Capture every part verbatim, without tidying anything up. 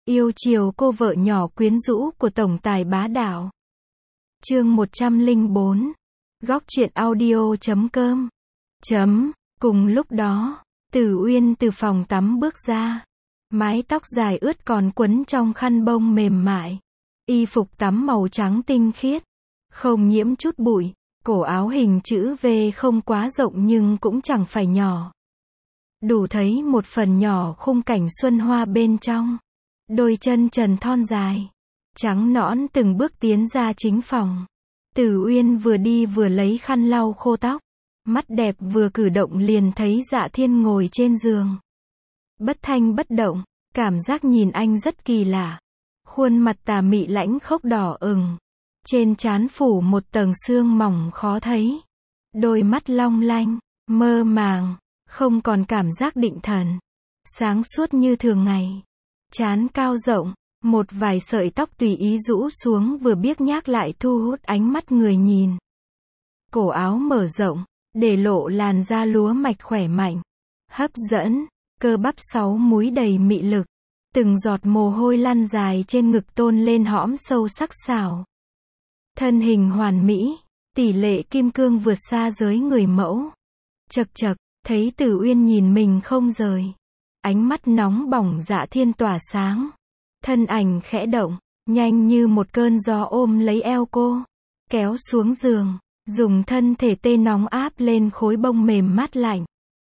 Yêu chiều cô vợ nhỏ quyến rũ của tổng tài bá đạo. Chương một trăm lẻ bốn. Góc truyện audio chấm com. Chấm. Cùng lúc đó, Tử Uyên từ phòng tắm bước ra. Mái tóc dài ướt còn quấn trong khăn bông mềm mại. Y phục tắm màu trắng tinh khiết, không nhiễm chút bụi. Cổ áo hình chữ V không quá rộng nhưng cũng chẳng phải nhỏ. Đủ thấy một phần nhỏ khung cảnh xuân hoa bên trong. Đôi chân trần thon dài, trắng nõn từng bước tiến ra chính phòng. Tử Uyên vừa đi vừa lấy khăn lau khô tóc. Mắt đẹp vừa cử động liền thấy Dạ Thiên ngồi trên giường. Bất thanh bất động, cảm giác nhìn anh rất kỳ lạ. Khuôn mặt tà mị lãnh khốc đỏ ửng. Trên trán phủ một tầng sương mỏng khó thấy. Đôi mắt long lanh, mơ màng, không còn cảm giác định thần. Sáng suốt như thường ngày. Trán cao rộng, một vài sợi tóc tùy ý rũ xuống vừa biếc nhác lại thu hút ánh mắt người nhìn. Cổ áo mở rộng, để lộ làn da lúa mạch khỏe mạnh, hấp dẫn, cơ bắp sáu múi đầy mị lực. Từng giọt mồ hôi lăn dài trên ngực tôn lên hõm sâu sắc sảo. Thân hình hoàn mỹ, tỷ lệ kim cương vượt xa giới người mẫu. Chật chật, thấy Tử Uyên nhìn mình không rời. Ánh mắt nóng bỏng Dạ Thiên tỏa sáng. Thân ảnh khẽ động, nhanh như một cơn gió ôm lấy eo cô. Kéo xuống giường, dùng thân thể tê nóng áp lên khối bông mềm mát lạnh.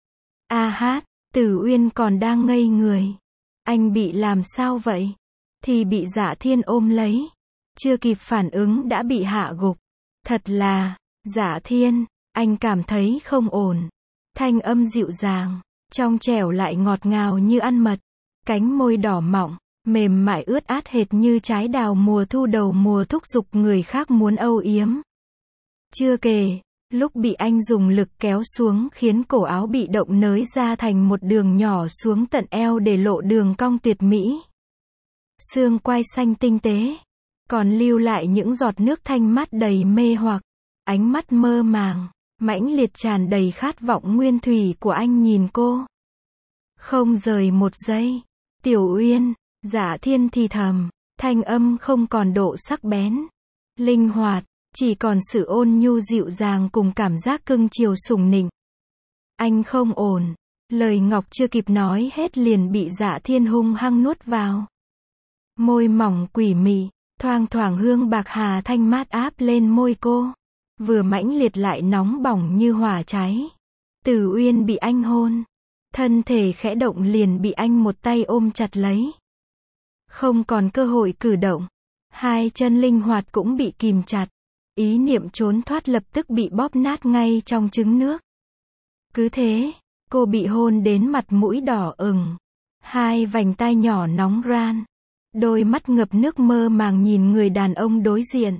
A hát, Tử Uyên còn đang ngây người. Anh bị làm sao vậy? Thì bị Dạ Thiên ôm lấy. Chưa kịp phản ứng đã bị hạ gục. Thật là, Dạ Thiên, anh cảm thấy không ổn. Thanh âm dịu dàng, trong trẻo lại ngọt ngào như ăn mật. Cánh môi đỏ mọng, mềm mại ướt át hệt như trái đào mùa thu đầu mùa thúc giục người khác muốn âu yếm. Chưa kể, lúc bị anh dùng lực kéo xuống khiến cổ áo bị động nới ra thành một đường nhỏ xuống tận eo để lộ đường cong tuyệt mỹ. Xương quai xanh tinh tế, còn lưu lại những giọt nước thanh mát đầy mê hoặc. Ánh mắt mơ màng, mãnh liệt tràn đầy khát vọng nguyên thủy của anh nhìn cô. Không rời một giây. Tiểu Uyên, Dạ Thiên thì thầm, thanh âm không còn độ sắc bén, linh hoạt, chỉ còn sự ôn nhu dịu dàng cùng cảm giác cưng chiều sủng nịnh. Anh không ổn. Lời ngọc chưa kịp nói hết liền bị Dạ Thiên hung hăng nuốt vào. Môi mỏng quỷ mị, thoang thoảng hương bạc hà thanh mát áp lên môi cô. Vừa mãnh liệt lại nóng bỏng như hỏa cháy. Tử Uyên bị anh hôn. Thân thể khẽ động liền bị anh một tay ôm chặt lấy. Không còn cơ hội cử động. Hai chân linh hoạt cũng bị kìm chặt. Ý niệm trốn thoát lập tức bị bóp nát ngay trong trứng nước. Cứ thế, cô bị hôn đến mặt mũi đỏ ửng. Hai vành tai nhỏ nóng ran. Đôi mắt ngập nước mơ màng nhìn người đàn ông đối diện.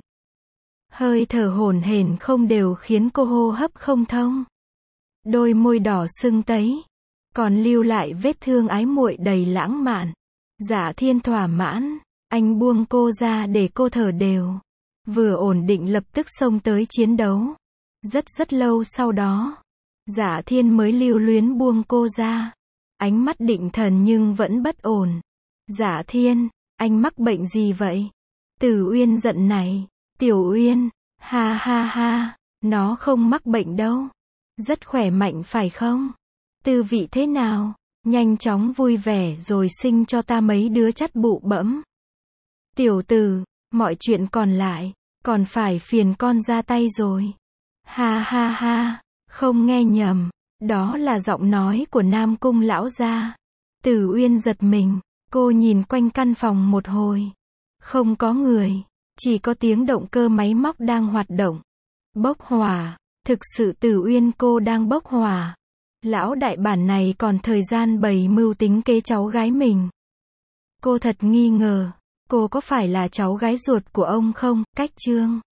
Hơi thở hổn hển không đều khiến cô hô hấp không thông. Đôi môi đỏ sưng tấy, còn lưu lại vết thương ái muội đầy lãng mạn. Dạ Thiên thỏa mãn, anh buông cô ra để cô thở đều. Vừa ổn định lập tức xông tới chiến đấu. Rất rất lâu sau đó, Dạ Thiên mới lưu luyến buông cô ra. Ánh mắt định thần nhưng vẫn bất ổn. Dạ Thiên, anh mắc bệnh gì vậy? Tử Uyên giận này. Tiểu Uyên, ha ha ha, nó không mắc bệnh đâu. Rất khỏe mạnh phải không? Tư vị thế nào? Nhanh chóng vui vẻ rồi sinh cho ta mấy đứa chắt bụ bẫm. Tiểu tử, mọi chuyện còn lại, còn phải phiền con ra tay rồi. Ha ha ha, không nghe nhầm, đó là giọng nói của Nam Cung lão gia. Tử Uyên giật mình, cô nhìn quanh căn phòng một hồi. Không có người, chỉ có tiếng động cơ máy móc đang hoạt động. Bốc hỏa, thực sự Tử Uyên cô đang bốc hỏa. Lão đại bản này còn thời gian bày mưu tính kế cháu gái mình. Cô thật nghi ngờ, cô có phải là cháu gái ruột của ông không? Cách chương